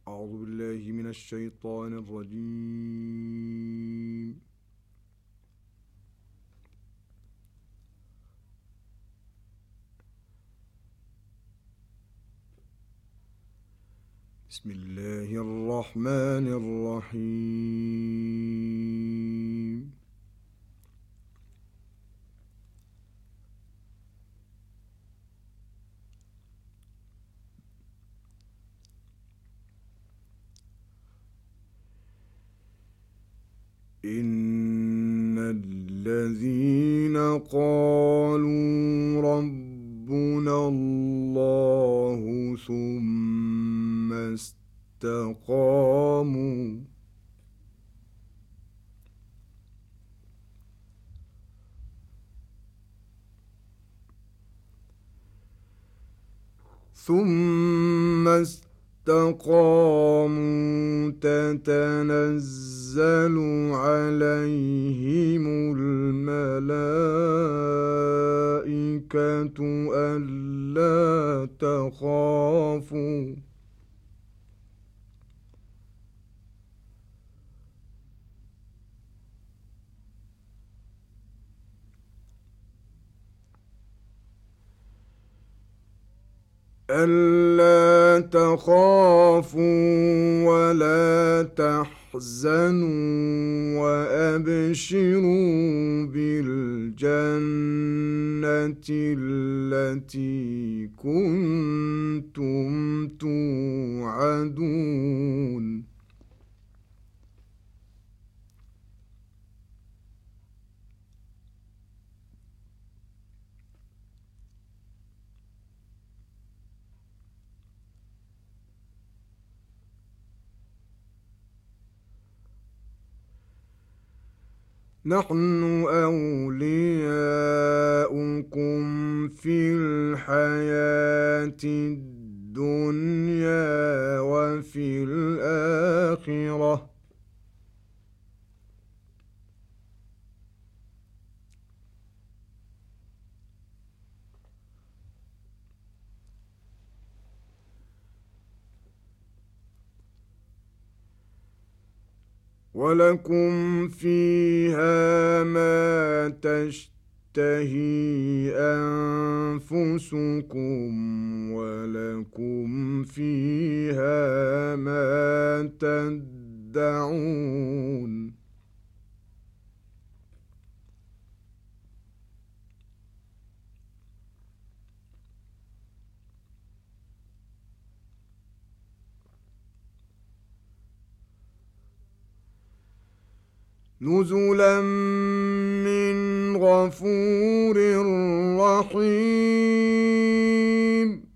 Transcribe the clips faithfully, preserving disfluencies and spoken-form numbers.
أعوذ بالله من الشيطان الرجيم. بسم الله الرحمن الرحيم. إن الذين قالوا ربنا الله ثم استقاموا ثم استقاموا تتنزل عليهم الملائكة ألا تخافوا ألا تخافوا ولا تحزنوا وأبشروا بالجنة التي كنتم توعدون. نحن أولياؤكم في الحياة الدنيا وفي الآخرة ولكم فيها ما تشتهي أنفسكم ولكم فيها ما تدعون. نزلا من غفور رحيم.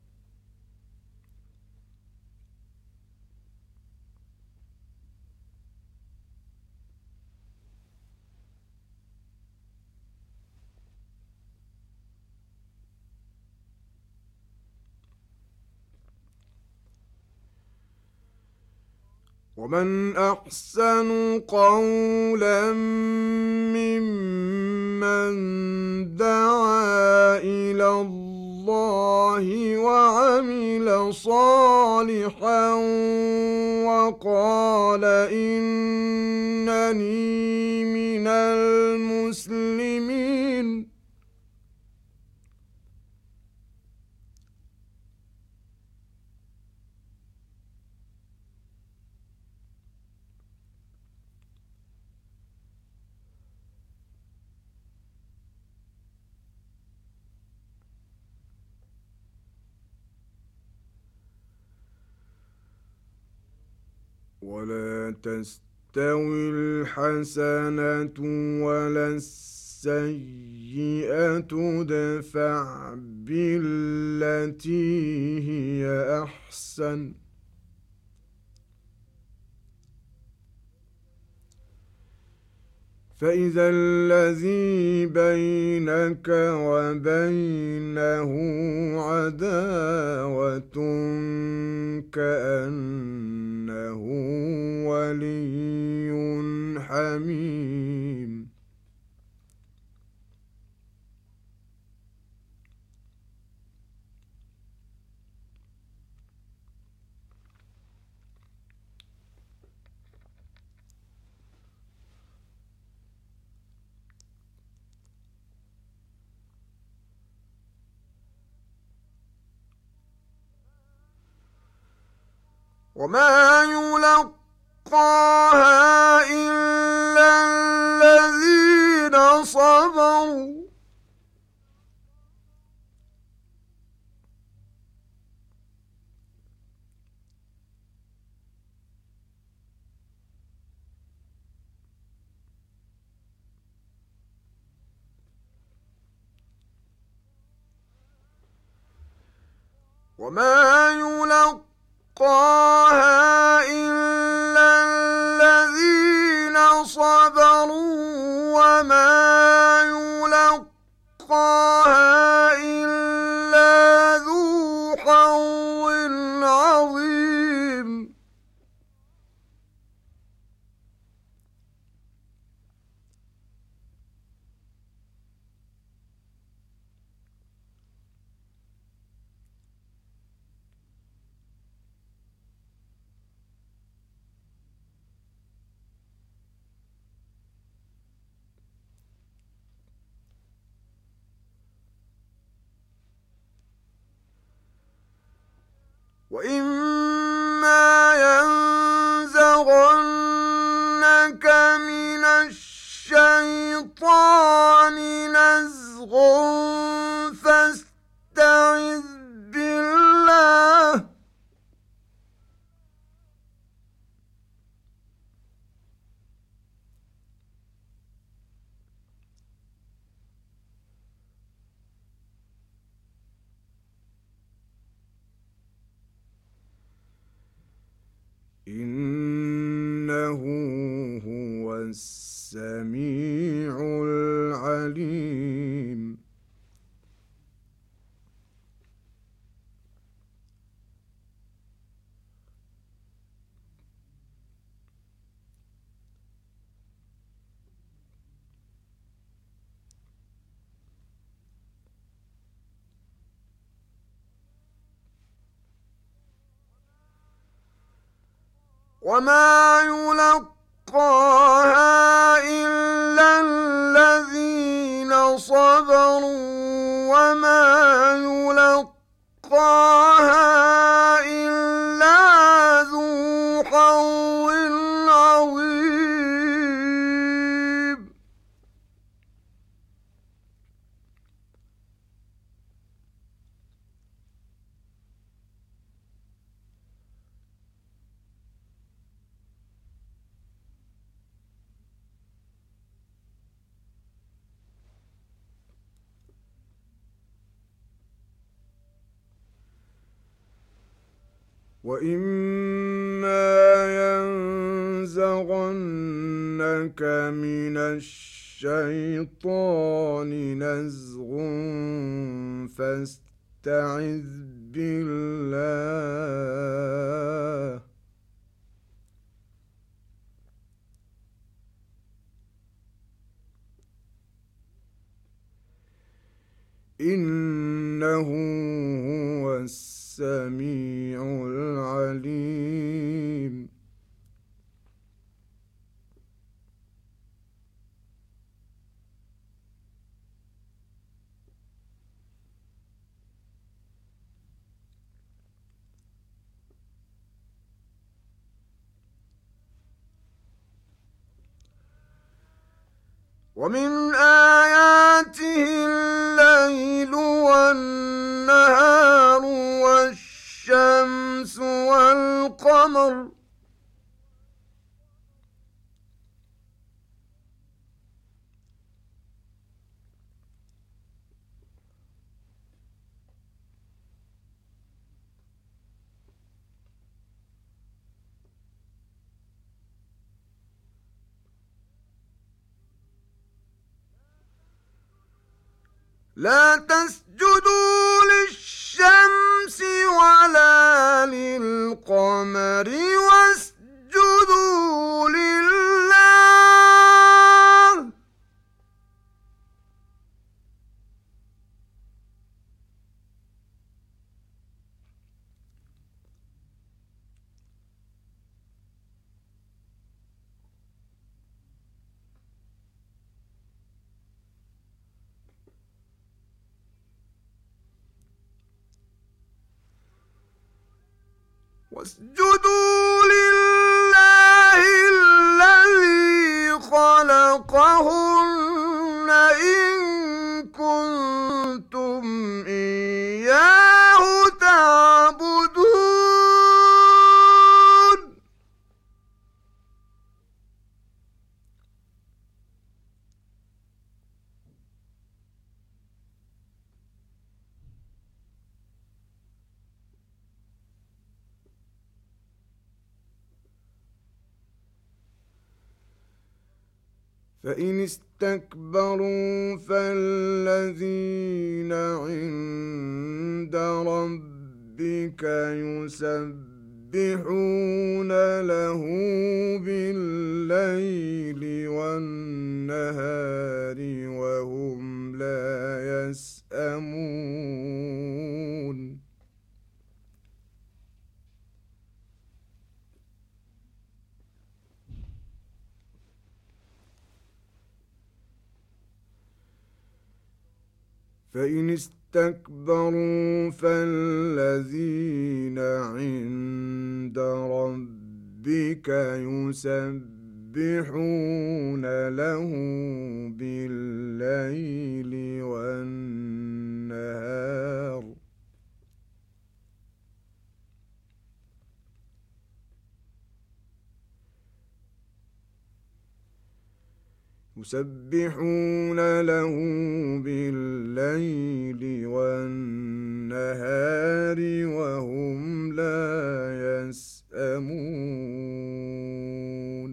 ومن أحسن قولا ممن دعا إلى الله وعمل صالحا وقال إنني من المسلمين. ولا تستوي الحسنة ولا السيئة ادفع بالتي هي أحسن فإذا الذي بينك وبينه عداوة كأنه ولي حميم. وما يلقاها إلا الذين صبروا وما يلقاها إلا الذين صبروا وما يلقاها إلا ذو حظ عظيم وإما ينزغنك من الشيطان نزغ فاستعذ بالله إنه هو السميع العليم وما يلقاها إلا الذين صبروا وما يلقاها إلا ذو حظ عظيم وإما ينزغنك من الشيطان نزغ فاستعذ بالله إنه هو السميع العليم ومن آياته الليل والنهار والشمس والقمر لا تسجدوا للشمس ولا للقمر واسجدوا لله واسجدوا رَزَقَهُنَّ إِن كُنتُمْ إِيَّاهُ تَعْبُدُونَ فَإِنِ اسْتَكْبَرُوا فَالَّذِينَ عِندَ رَبِّكَ يُسَبِّحُونَ لَهُ بِاللَّيْلِ وَالنَّهَارِ وَهُمْ لَا يَسْأَمُونَ فَإِنِ اسْتَكْبَرُوا فَالَّذِينَ عِندَ رَبِّكَ يُسَبِّحُونَ لَهُ بِاللَّيْلِ وَالنَّهَارِ يُسَبِّحُونَ لَهُ بِاللَّيْلِ وَالنَّهَارِ وَهُمْ لَا يَسْأَمُونَ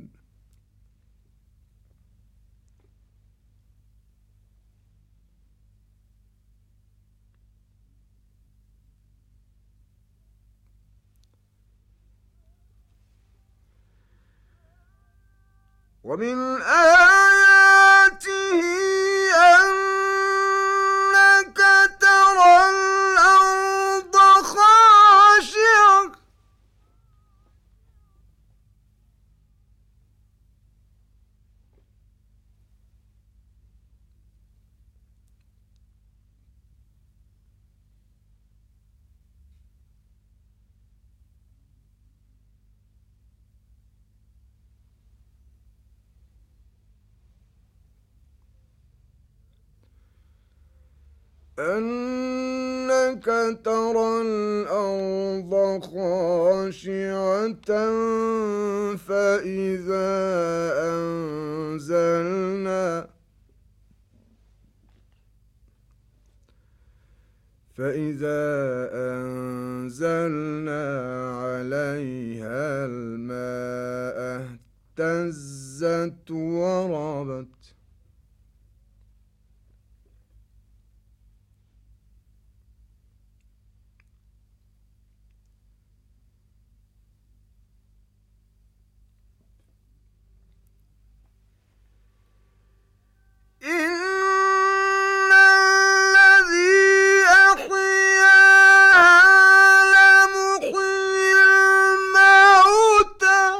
وَمِنْ آيَاتِهِ أَنَّكَ تَرَى الْأَرْضَ خَاشِعَةً أَنَّكَ تَرَى الْأَرْضَ خَاشِعَةً فَإِذَا أَنزَلْنَا فَإِذَا أَنزَلْنَا عَلَيْهَا الْمَاءَ اهْتَزَّتْ وَرَبَتْ إِنَّ الَّذِي أَحْيَاهَا لَمُحْيِي الْمَوْتَىٰ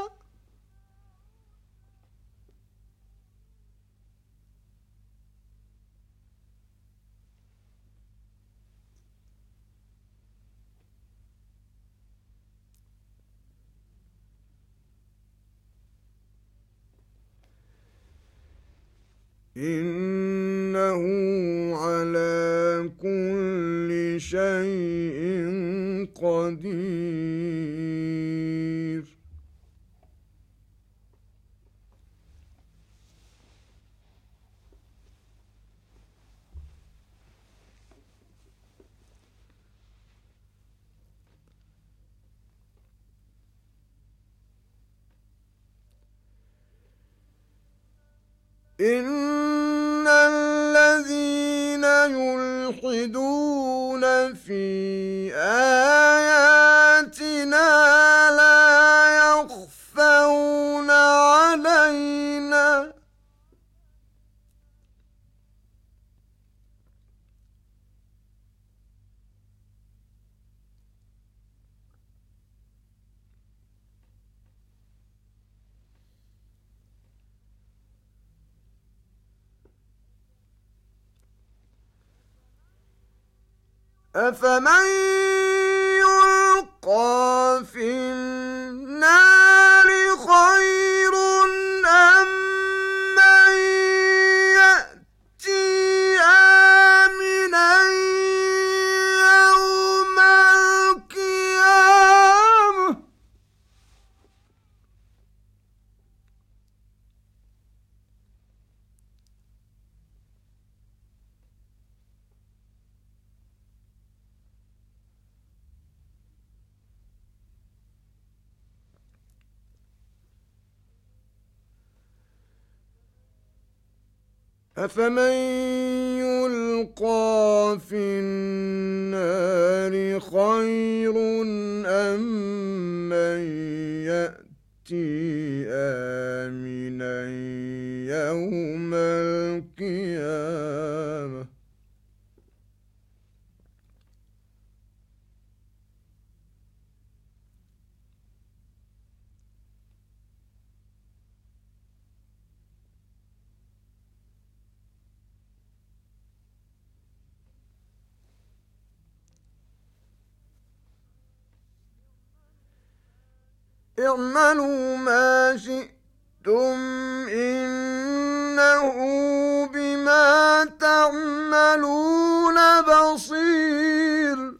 إِنَّهُ عَلَى كُلِّ شَيْءٍ قَدِيرٌ إِنَّ الَّذِينَ يُلْحِدُونَ فِي آيَاتِنَا لَا يَخْفَوْنَ عَلَيْنَا أَفَمَن يُلْقَىٰ فِي النَّارِ خَيْرٌ أَم مَّن أفمن يلقى في النار خير أم من يأتي آمنا يوم القيامة اعملوا ما شئتم إنه بما تعملون بصير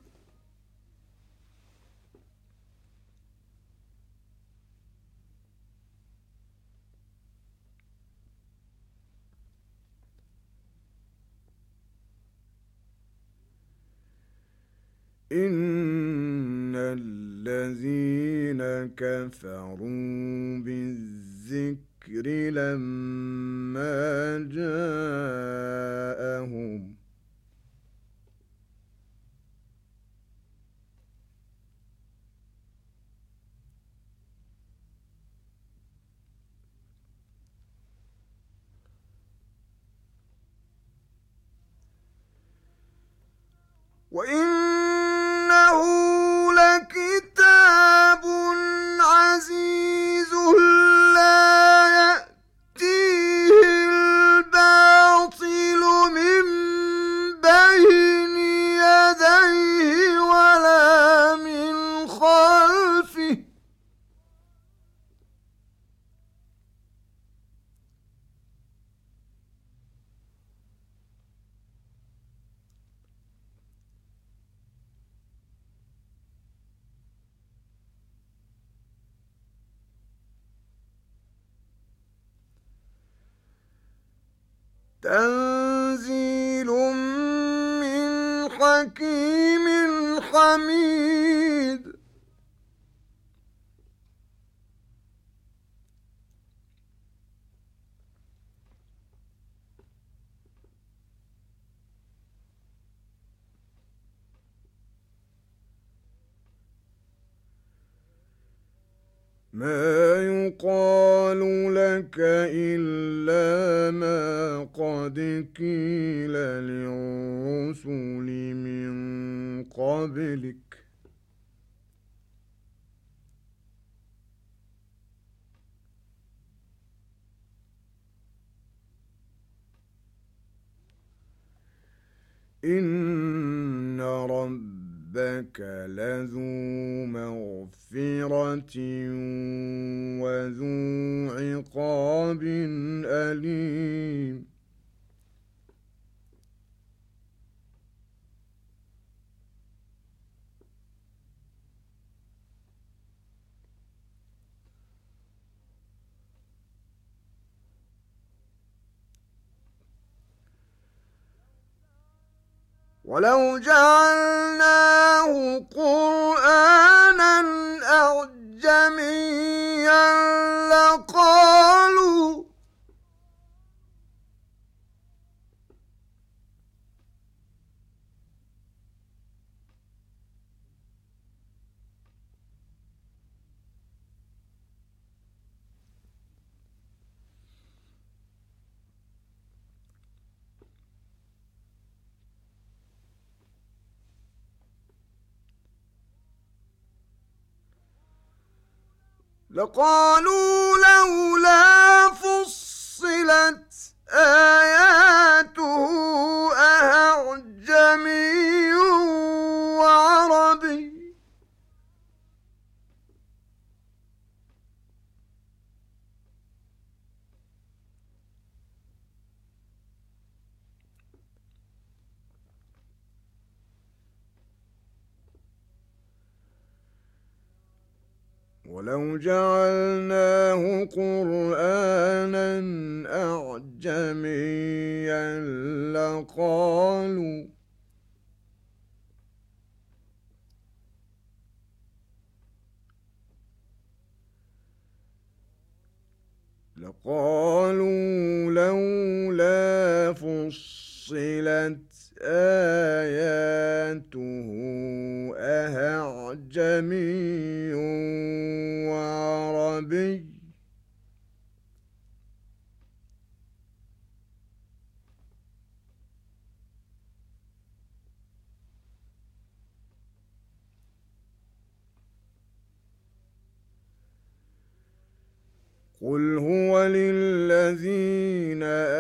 إن الذين كفروا بالذكر لما جاءهم وإنه لكتاب عزيز لا يأتيه الباطل من بين يديه ولا من خلفه تنزيل من حكيم حميد ما يقال لك إلا ما قد قيل للرسل من قبلك إن ربك لذو مغفرة وذو عقاب أليم ولو جعلناه قرآنا أعجميا لقالوا لقالوا لولا فصلت آياته أعجمي وعربي ولو جعلناه قرآنا أعجميا لقالوا لقالوا لولا آياته أعجمي وعربي قل هو للذين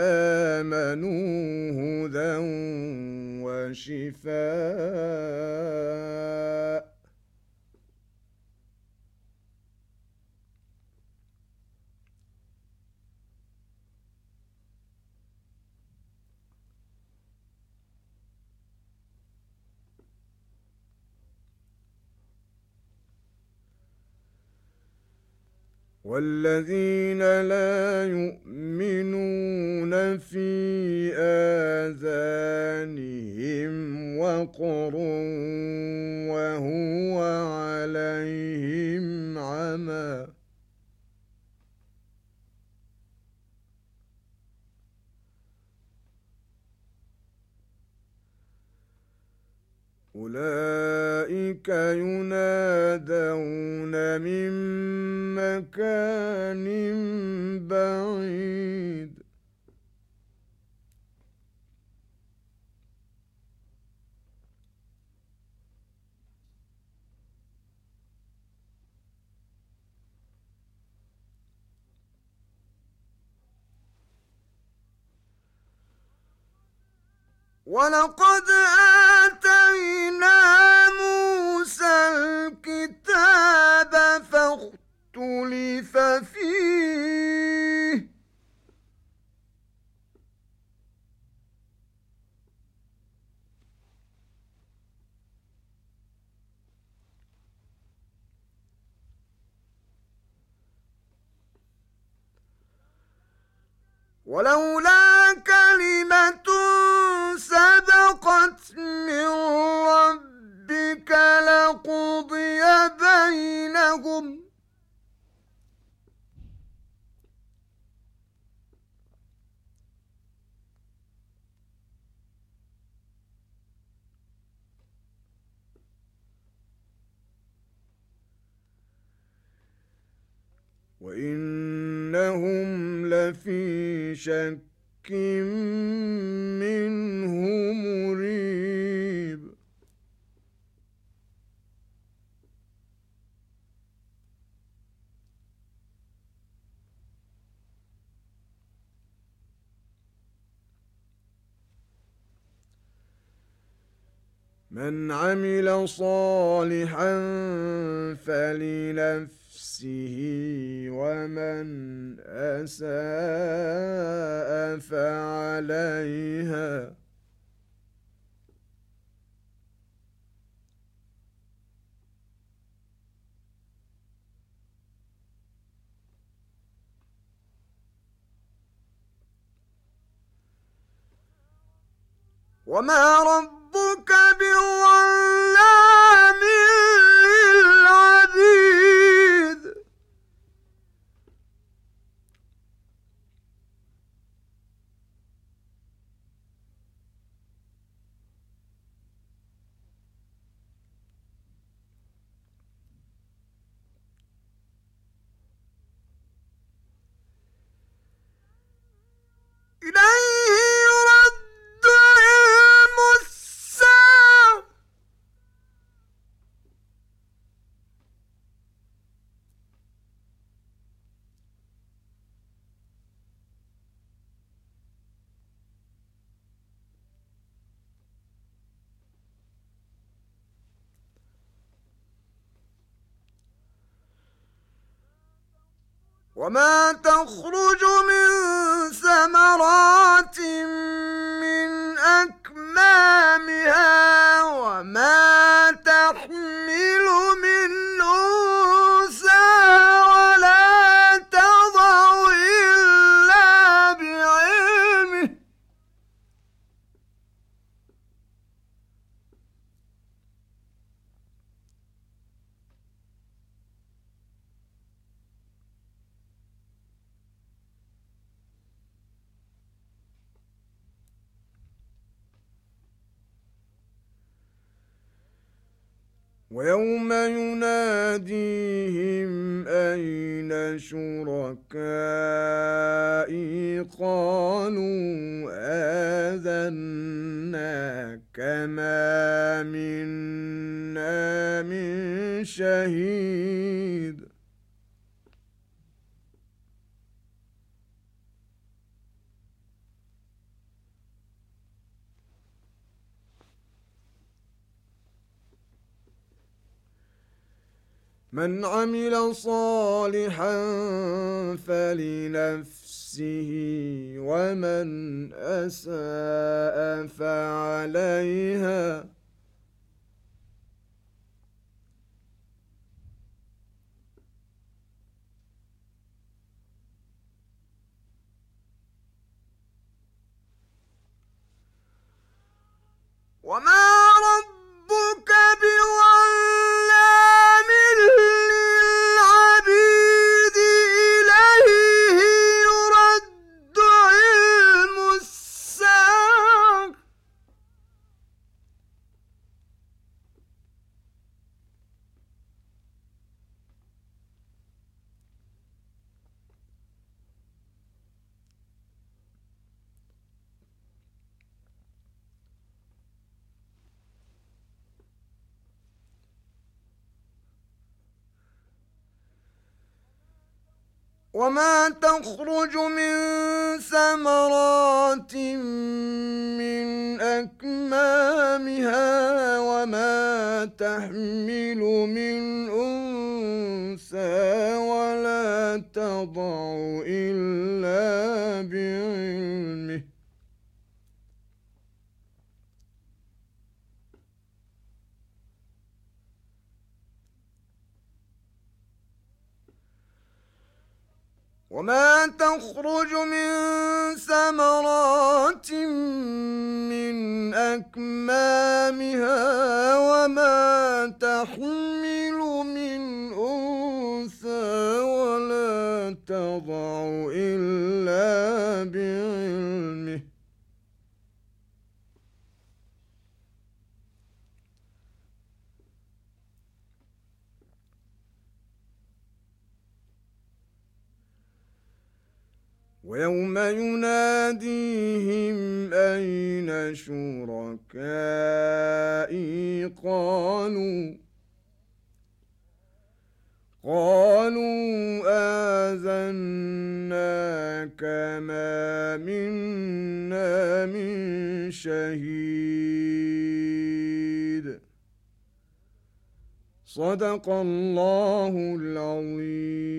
آمنوا هدى وشفاء والذين لا يؤمنون في آذانهم وقر وهو عليهم عمى أولئك ينادون من مكان بعيد ولقد آتينا موسى الكتاب فاختلف فيه ولولا كلمة سبقت من ربك لقضي بينهم وإنهم لفي شك منه مريب من عمل صالحا فلنفسه ومن أساء فعليها وما ربك بظلام للعبيد إليه يرد علم الساعة وما تخرج من ثمرات من أكمامها وما تحمل من أنثى ولا تضع إلا بعلمه ويوم يناديهم أين شركائي قالوا آذناك ما منا من شهيد من عمل صالحا فلنفسه ومن أساء فعليها وما ربك بظلام للعبيد إليه يرد علم الساعة وما تخرج من ثمرات من أكمامها وما تحمل من أنثى ولا تضع إلا بعلمه وما تخرج من ثمرات من أكمامها وما تحمل من أنثى ولا تضع إلا بعلمه ويوم يناديهم أين شركائي قالوا قالوا آذناك ما منا من شهيد صدق الله العظيم.